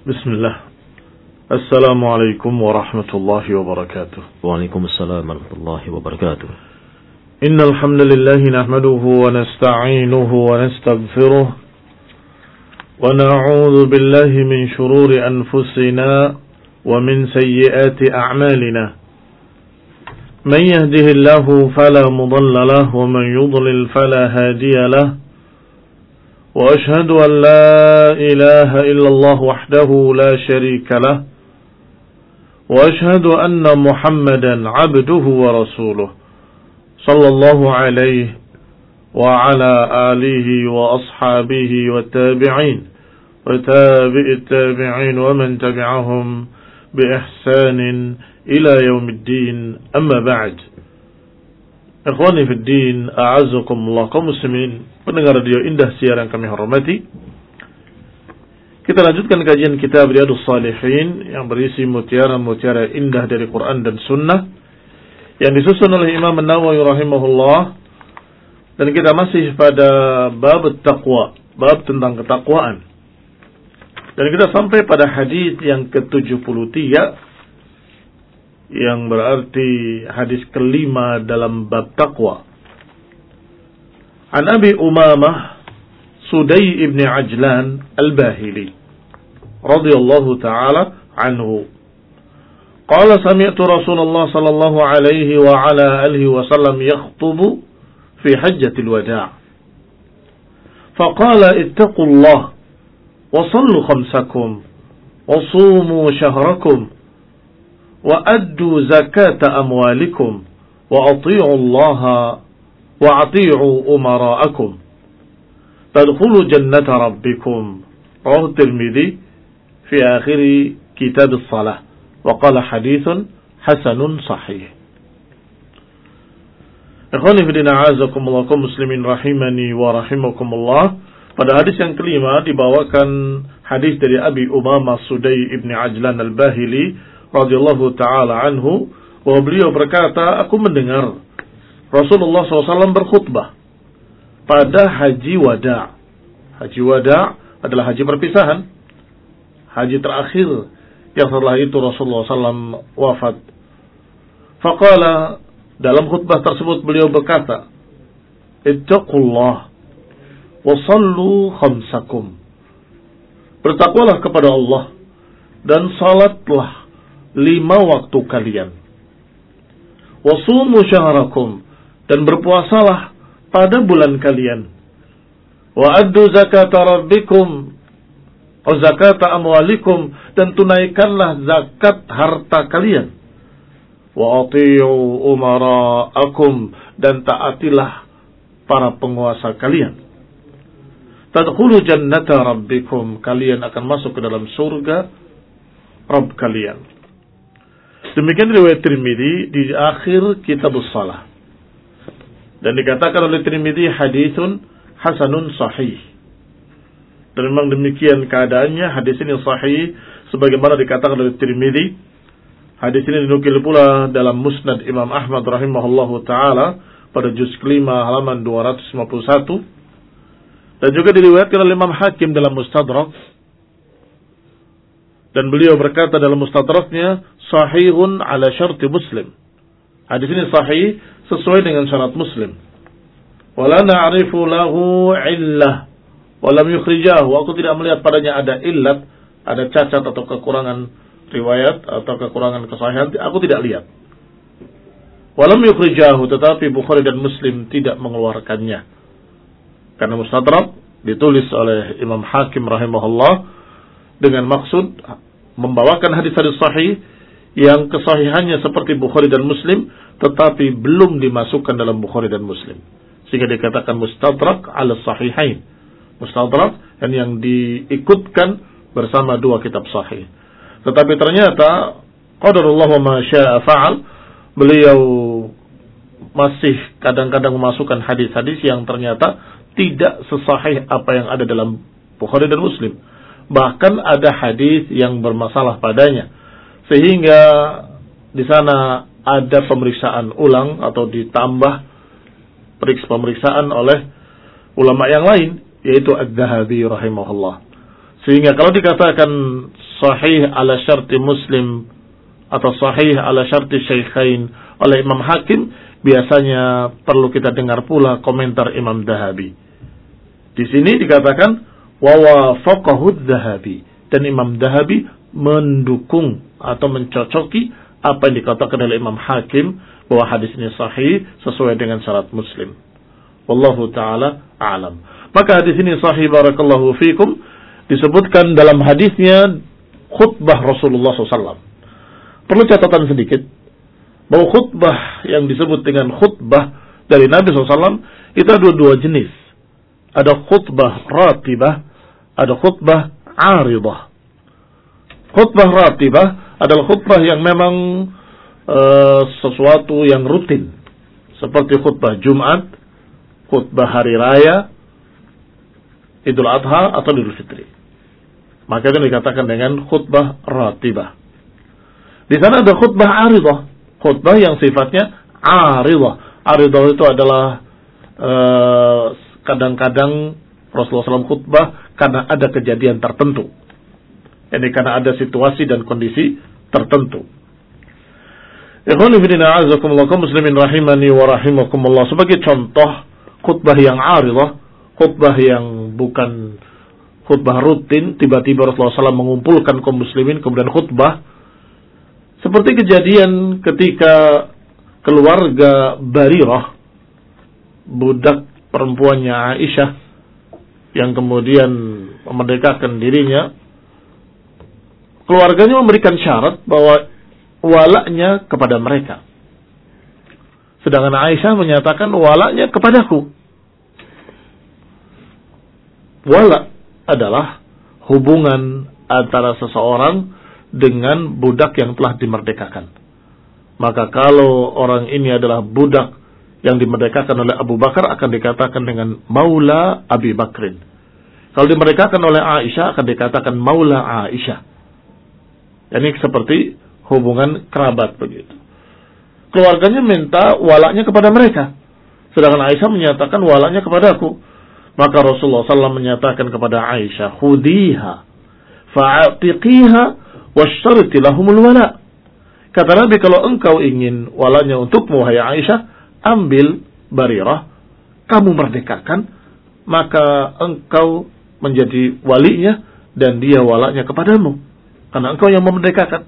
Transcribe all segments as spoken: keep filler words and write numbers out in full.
Bismillah. Assalamualaikum warahmatullahi wabarakatuh. Waalaikumsalam warahmatullahi wabarakatuh. Innal hamdalillah nahmaduhu wa nasta'inuhu wa nastaghfiruh wa na'udzu billahi min shururi anfusina wa min sayyiati a'malina. Man yahdihillahu fala mudilla lahu wa man yudlil fala hadiya lahu. وأشهد أن لا إله إلا الله وحده لا شريك له وأشهد أن محمدا عبده ورسوله صلى الله عليه وعلى آله وأصحابه والتابعين وتابع التابعين ومن تبعهم بإحسان إلى يوم الدين أما بعد. Ikhwani fi din, a'azzakumullah kaum muslimin, pendengar radio Indah Siar yang kami hormati. Kita lanjutkan kajian kitab Riyadhus Shalihin yang berisi mutiara-mutiara indah dari Quran dan Sunnah yang disusun oleh Imam An-Nawawi rahimahullah. Dan kita masih pada bab taqwa, bab tentang ketakwaan. Dan kita sampai pada hadis yang ke tujuh puluh tiga, yang berarti hadis kelima dalam bab taqwa. An Abi Umamah Sudai ibn Ajlan Al-Bahili radhiyallahu ta'ala anhu qala sami'tu Rasulullah sallallahu alaihi wa ala alihi wa sallam yakhutubu fi hajjatil wada' faqala ittaqullah wa sallu khamsakum wa sumu shahrakum وأدوا زكاة أموالكم وأطيعوا الله وأطيعوا أمراءكم تدخلوا جنة ربكم. رواه الترمذي في آخر كتاب الصلاة وقال حديث حسن صحيح. Ikhwani fi din, a'azakumullah kaum muslimin rahimani wa rahimakumullah. Pada hadis yang kelima dibawakan hadis dari Abi Umamah Sudai ibn Ajlan Al-Bahili radhiyallahu ta'ala anhu, bahwa beliau berkata, aku mendengar Rasulullah shallallahu alaihi wasallam berkhutbah pada haji wada'. Haji wada' adalah haji perpisahan, haji terakhir yang setelah itu Rasulullah shallallahu alaihi wasallam wafat. Faqala, dalam khutbah tersebut beliau berkata, ittaqullah wa sallu khamsakum. Bertakwalah kepada Allah dan salatlah lima waktu kalian. Wasumu syahrakum, dan berpuasalah pada bulan kalian. Wa addu zakata rabbikum, wa zakata amwalikum, dan tunaikanlah zakat harta kalian. Wa ati'u umara'akum, dan taatilah para penguasa kalian. Tadkhulu jannata rabbikum, kalian akan masuk ke dalam surga Rabb kalian. Demikian riwayat Tirmidzi di akhir kitab Shalah. Dan dikatakan oleh Tirmidzi haditsun hasanun sahih. Dan memang demikian keadaannya, hadis ini sahih sebagaimana dikatakan oleh Tirmidzi. Hadis ini dinukil pula dalam Musnad Imam Ahmad rahimahullahu taala pada juz kelima halaman dua ratus lima puluh satu. Dan juga diriwayatkan oleh Imam Hakim dalam Mustadrak. Dan beliau berkata dalam Mustadraknya, sahihun ala syarti Muslim. Hadis ini sahih sesuai dengan syarat Muslim. Wala na'rifu lahu illah wa lam yukhrijahu. Aku tidak melihat padanya ada illat, ada cacat atau kekurangan riwayat atau kekurangan kesahihan, aku tidak lihat. Wa lam yukhrijahu, tetapi Bukhari dan Muslim tidak mengeluarkannya. Karena Mustadrak ditulis oleh Imam Hakim rahimahullah dengan maksud membawakan hadis-hadis sahih yang kesahihannya seperti Bukhari dan Muslim, tetapi belum dimasukkan dalam Bukhari dan Muslim, sehingga dikatakan mustadrak ala sahihain. Mustadrak dan yang diikutkan bersama dua kitab sahih. Tetapi ternyata qadarullah wa ma syaa fa'al, beliau masih kadang-kadang memasukkan hadis-hadis yang ternyata tidak sesahih apa yang ada dalam Bukhari dan Muslim. Bahkan ada hadis yang bermasalah padanya, sehingga di sana ada pemeriksaan ulang atau ditambah periksa pemeriksaan oleh ulama yang lain, yaitu Adz-Dzahabi rahimahullah. Sehingga kalau dikatakan sahih ala syarti Muslim atau sahih ala syarti Syaikhain oleh Imam Hakim, biasanya perlu kita dengar pula komentar Imam Dhahabi. Di sini dikatakan wa wafaqahu Dhahabi, dan Imam Dhahabi mendukung atau mencocoki apa yang dikatakan oleh Imam Hakim bahwa hadis ini sahih sesuai dengan syarat Muslim. Wallahu taala a'lam. Maka hadis ini sahih, barakallahu fikum, disebutkan dalam hadisnya khutbah Rasulullah shallallahu alaihi wasallam. Perlu catatan sedikit bahwa khutbah yang disebut dengan khutbah dari Nabi shallallahu alaihi wasallam itu ada dua jenis. Ada khutbah ratibah, ada khutbah aridah. Khutbah ratibah adalah khutbah yang memang uh, sesuatu yang rutin, seperti khutbah Jumat, khutbah hari raya, Idul Adha atau Idul Fitri. Maka itu dikatakan dengan khutbah ratibah. Di sana ada khutbah aridah, khutbah yang sifatnya aridah. Aridah itu adalah uh, kadang-kadang Rasulullah shallallahu alaihi wasallam khutbah karena ada kejadian tertentu. Ini karena ada situasi dan kondisi tertentu. Ikhwani fillah, a'azakumullah, kaum muslimin rahimani wa rahimakumullah. Sebagai contoh khutbah yang aridah, khutbah yang bukan khutbah rutin, tiba-tiba Rasulullah shallallahu alaihi wasallam mengumpulkan kaum muslimin kemudian khutbah. Seperti kejadian ketika keluarga Barirah, budak perempuannya Aisyah, yang kemudian memerdekakan dirinya, keluarganya memberikan syarat bahwa walaknya kepada mereka. Sedangkan Aisyah menyatakan walaknya kepadaku. Walak adalah hubungan antara seseorang dengan budak yang telah dimerdekakan. Maka kalau orang ini adalah budak yang dimerdekakan oleh Abu Bakar, akan dikatakan dengan Maula Abi Bakrin. Kalau dimerdekakan oleh Aisyah, akan dikatakan Maula Aisyah. Ini seperti hubungan kerabat begitu. Keluarganya minta walaknya kepada mereka, sedangkan Aisyah menyatakan walaknya kepadaku. Maka Rasulullah shallallahu alaihi wasallam menyatakan kepada Aisyah, khudiha fa'atiqiha washarti lahumul wala. Kata Nabi, kalau engkau ingin walaknya untukmu, hai Aisyah, ambil Barirah, kamu merdekakan, maka engkau menjadi walinya dan dia walaknya kepadamu, karena engkau yang memerdekakan.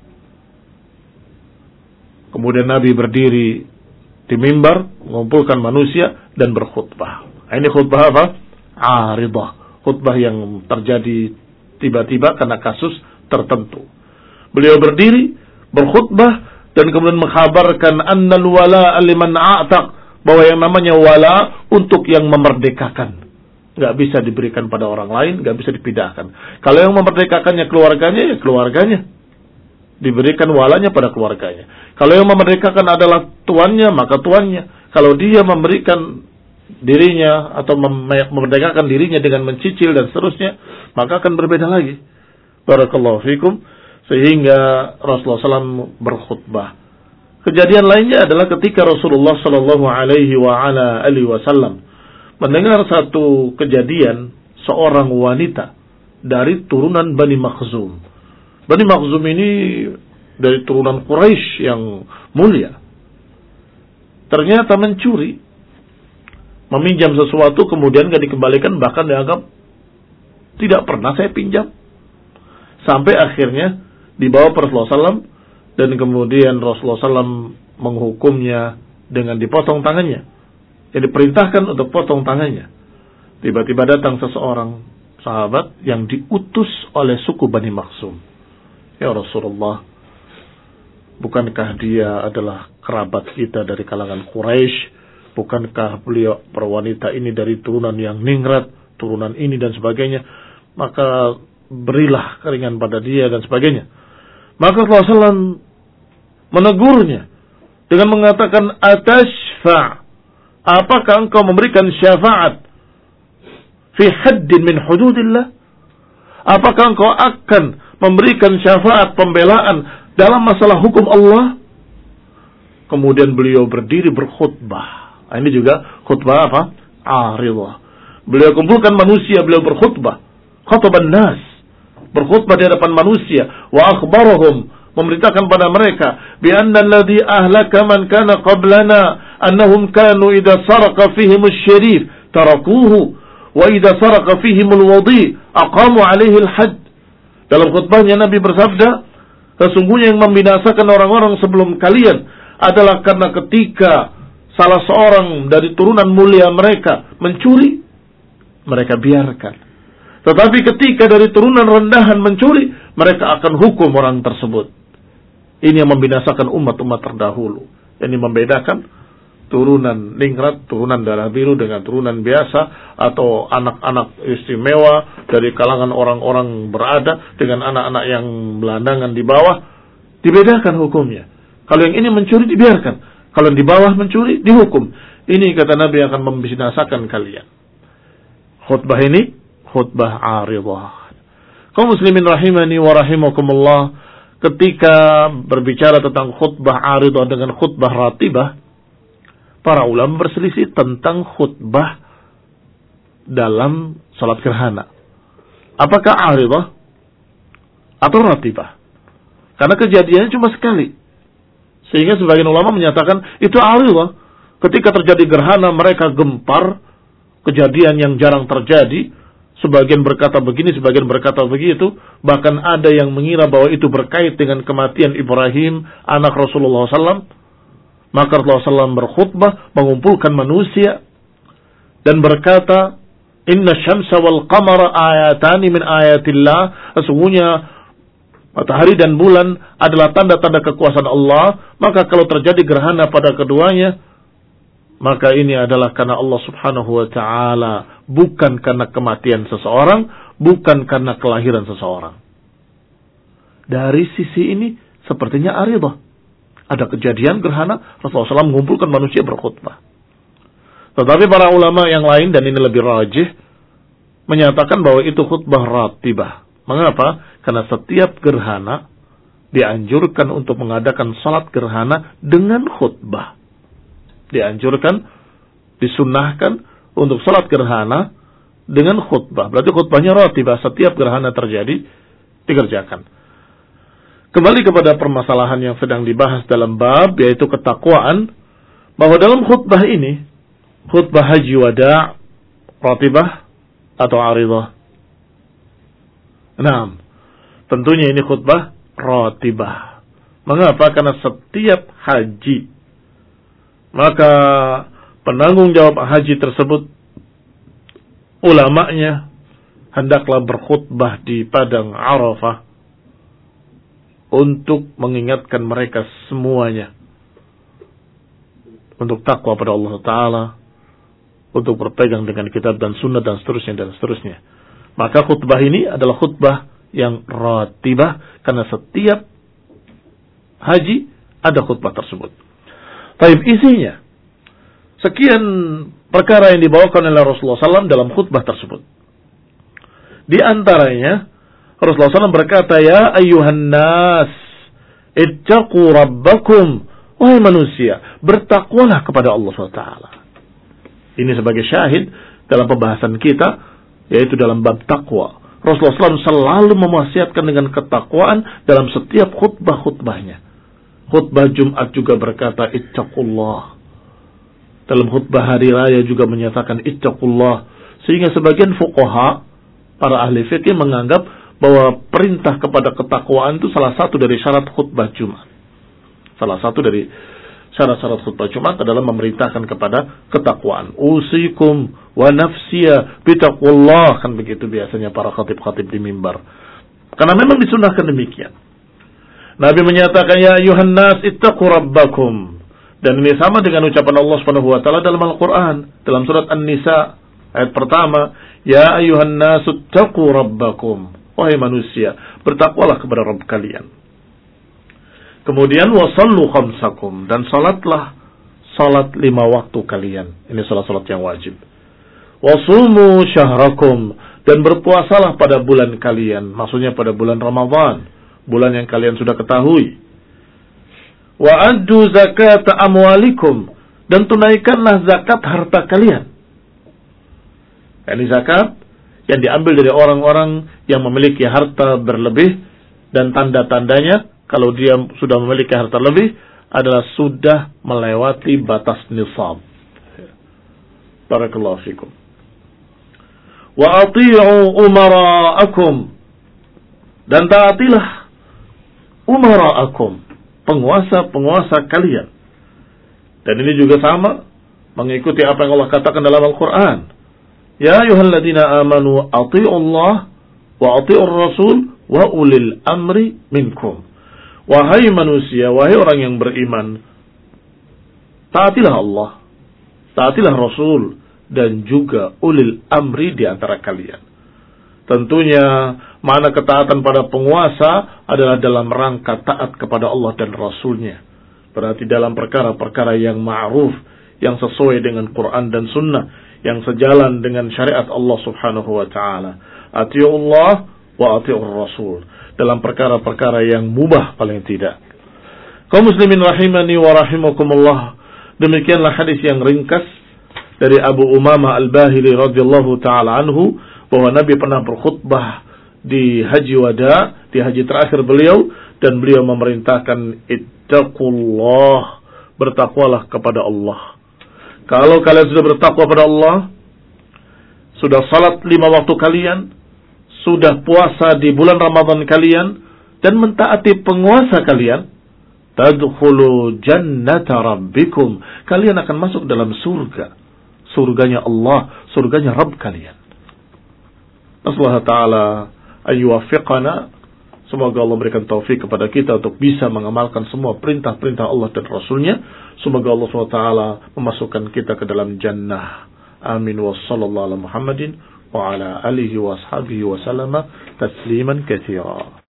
Kemudian Nabi berdiri di mimbar, mengumpulkan manusia dan berkhutbah. Ini khutbah apa? Aridah. Khutbah yang terjadi tiba-tiba karena kasus tertentu. Beliau berdiri, berkhutbah, dan kemudian mengkhabarkan annal wala liman a'taq, bahwa yang namanya wala untuk yang memerdekakan. Gak bisa diberikan pada orang lain, gak bisa dipindahkan. Kalau yang memerdekakannya keluarganya, ya keluarganya. Diberikan walanya pada keluarganya. Kalau yang memerdekakan adalah tuannya, maka tuannya. Kalau dia memberikan dirinya atau memerdekakan dirinya dengan mencicil dan seterusnya, maka akan berbeda lagi. Barakallahu fikum. Sehingga Rasulullah shallallahu alaihi wasallam berkhutbah. Kejadian lainnya adalah ketika Rasulullah shallallahu alaihi wasallam mendengar satu kejadian seorang wanita dari turunan Bani Makhzum. Bani Makhzum ini dari turunan Quraisy yang mulia. Ternyata mencuri, meminjam sesuatu kemudian gak dikembalikan, bahkan dianggap tidak pernah saya pinjam. Sampai akhirnya dibawa Rasulullah shallallahu alaihi wasallam, dan kemudian Rasulullah shallallahu alaihi wasallam menghukumnya dengan dipotong tangannya. Jadi diperintahkan untuk potong tangannya. Tiba-tiba datang seseorang sahabat yang diutus oleh suku Bani Makhzum. Ya Rasulullah, bukankah dia adalah kerabat kita dari kalangan Quraisy? Bukankah beliau perwanita ini dari turunan yang ningrat, turunan ini dan sebagainya? Maka berilah keringan pada dia dan sebagainya. Maka Rasulullah shallallahu alaihi wasallam menegurnya dengan mengatakan, atashfa', apakah engkau memberikan syafaat fi haddin min hududillah? Apakah engkau akan memberikan syafaat pembelaan dalam masalah hukum Allah? Kemudian beliau berdiri berkhutbah. Ini juga khutbah apa? Aridah. Beliau kumpulkan manusia, beliau berkhutbah. Khataban nas. berkhutbah di hadapan manusia, wa akhbarahum, memberitakan pada mereka, bi anna alladhi ahlaka man kana qablana annahum kanu idza saraqa fihim asy-syarif tarakuhu wa idza saraqa fihim al-wadi aqamu alaihi al-hadd. Dalam khutbahnya Nabi bersabda, sesungguhnya yang membinasakan orang-orang sebelum kalian adalah karena ketika salah seorang dari turunan mulia mereka mencuri, mereka biarkan. Tetapi ketika dari turunan rendahan mencuri, mereka akan hukum orang tersebut. Ini yang membinasakan umat-umat terdahulu. Ini membedakan turunan ningrat, turunan darah biru dengan turunan biasa, atau anak-anak istimewa dari kalangan orang-orang berada dengan anak-anak yang belandangan di bawah. Dibedakan hukumnya. Kalau yang ini mencuri dibiarkan, kalau yang di bawah mencuri dihukum. Ini kata Nabi akan membinasakan kalian. Khutbah ini khutbah aridah. Kaum muslimin rahimani wa rahimakumullah, ketika berbicara tentang khutbah aridah dengan khutbah ratibah, para ulama berselisih tentang khutbah dalam salat gerhana. Apakah aridah atau ratibah? Karena kejadiannya cuma sekali. Sehingga sebagian ulama menyatakan itu aridah. Ketika terjadi gerhana mereka gempar, kejadian yang jarang terjadi. Sebagian berkata begini, sebagian berkata begitu. Bahkan ada yang mengira bahwa itu berkait dengan kematian Ibrahim, anak Rasulullah shallallahu alaihi wasallam. Maka Rasulullah shallallahu alaihi wasallam berkhutbah, mengumpulkan manusia, dan berkata, Inna syamsa wal qamara ayatani min ayatillah. Sesungguhnya matahari dan bulan adalah tanda-tanda kekuasaan Allah. Maka kalau terjadi gerhana pada keduanya, maka ini adalah karena Allah subhanahu wa ta'ala, bukan karena kematian seseorang, bukan karena kelahiran seseorang. Dari sisi ini sepertinya aridah. Ada kejadian gerhana, Rasulullah shallallahu alaihi wasallam mengumpulkan manusia berkhutbah. Tetapi para ulama yang lain, dan ini lebih rajih, menyatakan bahwa itu khutbah ratibah. Mengapa? Karena setiap gerhana dianjurkan untuk mengadakan salat gerhana dengan khutbah. Dianjurkan, disunnahkan untuk salat gerhana dengan khutbah. Berarti khutbahnya ratibah, setiap gerhana terjadi dikerjakan. Kembali kepada permasalahan yang sedang dibahas dalam bab, yaitu ketakwaan, bahwa dalam khutbah ini, khutbah haji wada' ratibah atau aridah. Nah, tentunya ini khutbah ratibah. Mengapa? Karena setiap haji, maka penanggung jawab haji tersebut, ulamanya, hendaklah berkhutbah di padang Arafah untuk mengingatkan mereka semuanya untuk takwa pada Allah Ta'ala, untuk berpegang dengan kitab dan sunnah dan seterusnya dan seterusnya. Maka khutbah ini adalah khutbah yang ratibah, karena setiap haji ada khutbah tersebut. Taib, isinya sekian perkara yang dibawakan oleh Rasulullah shallallahu alaihi wasallam dalam khutbah tersebut. Di antaranya Rasulullah shallallahu alaihi wasallam berkata, ya ayyuhan nas, ittaqu rabbakum. Wahai manusia, bertakwalah kepada Allah subhanahu wa taala. Ini sebagai syahid dalam pembahasan kita, yaitu dalam bab takwa. Rasulullah shallallahu alaihi wasallam selalu mewasiatkan dengan ketakwaan dalam setiap khutbah-khutbahnya. Khutbah Jumat juga berkata, ittaqullah. Dalam khutbah hari raya juga menyatakan ittaqullah. Sehingga sebagian fuqaha, para ahli fikih, menganggap bahwa perintah kepada ketakwaan itu salah satu dari syarat khutbah Jumat. Salah satu dari syarat-syarat khutbah Jumat adalah memerintahkan kepada ketakwaan. Usikum wa nafsiya bitaqullah. Kan begitu biasanya para khatib-khatib di mimbar. Karena memang disunahkan demikian. Nabi menyatakan, ya ayuhan nas ittaqu rabbakum. Dan ini sama dengan ucapan Allah Subhanahu wa taala dalam Al-Qur'an, dalam surat An-Nisa ayat pertama, ya ayuhan nas ittaqu rabbakum. Wahai manusia, bertakwalah kepada Rabb kalian. Kemudian wasallu khamsakum, dan salatlah salat lima waktu kalian. Ini salat-salat yang wajib. Wasumu syahrakum, dan berpuasalah pada bulan kalian, maksudnya pada bulan Ramadan, bulan yang kalian sudah ketahui. Wa addu zakata amwalikum, dan tunaikanlah zakat harta kalian. Ini zakat yang diambil dari orang-orang yang memiliki harta berlebih, dan tanda-tandanya kalau dia sudah memiliki harta lebih adalah sudah melewati batas nisab. Barakallahu fikum. Wa ati'u umara'akum, dan taatilah umara'akum, penguasa-penguasa kalian. Dan ini juga sama mengikuti apa yang Allah katakan dalam Al-Quran. Ya ayyuhalladzina amanu ati'u Allah wa ati'ur rasul wa ulil amri minkum. Wahai manusia, wahai orang yang beriman, taatilah Allah, taatilah Rasul, dan juga ulil amri di antara kalian. Tentunya makna ketaatan pada penguasa adalah dalam rangka taat kepada Allah dan Rasulnya. Berarti dalam perkara-perkara yang ma'ruf, yang sesuai dengan Quran dan Sunnah, yang sejalan dengan syariat Allah subhanahu wa ta'ala. Ati'ullah wa ati'ur Rasul. Dalam perkara-perkara yang mubah paling tidak. Kaum muslimin rahimani wa rahimakumullah. Demikianlah hadis yang ringkas dari Abu Umamah Al-Bahili radhiyallahu ta'ala anhu, bahwa Nabi pernah berkhutbah di Haji Wada, di haji terakhir beliau, dan beliau memerintahkan ittaqullah, bertakwalah kepada Allah. Kalau kalian sudah bertakwa kepada Allah, sudah salat lima waktu kalian, sudah puasa di bulan Ramadan kalian, dan mentaati penguasa kalian, tadkhulu jannata rabbikum, kalian akan masuk dalam surga, surganya Allah, surganya Rabb kalian. Nasallahu ta'ala ayyuwafiqana, semoga Allah berikan taufik kepada kita untuk bisa mengamalkan semua perintah-perintah Allah dan Rasulnya. Semoga Allah subhanahu wa taala memasukkan kita ke dalam jannah. Amin wa sallallahu ala Muhammadin wa ala alihi wa ashabihi wa sallama tasliman katsira.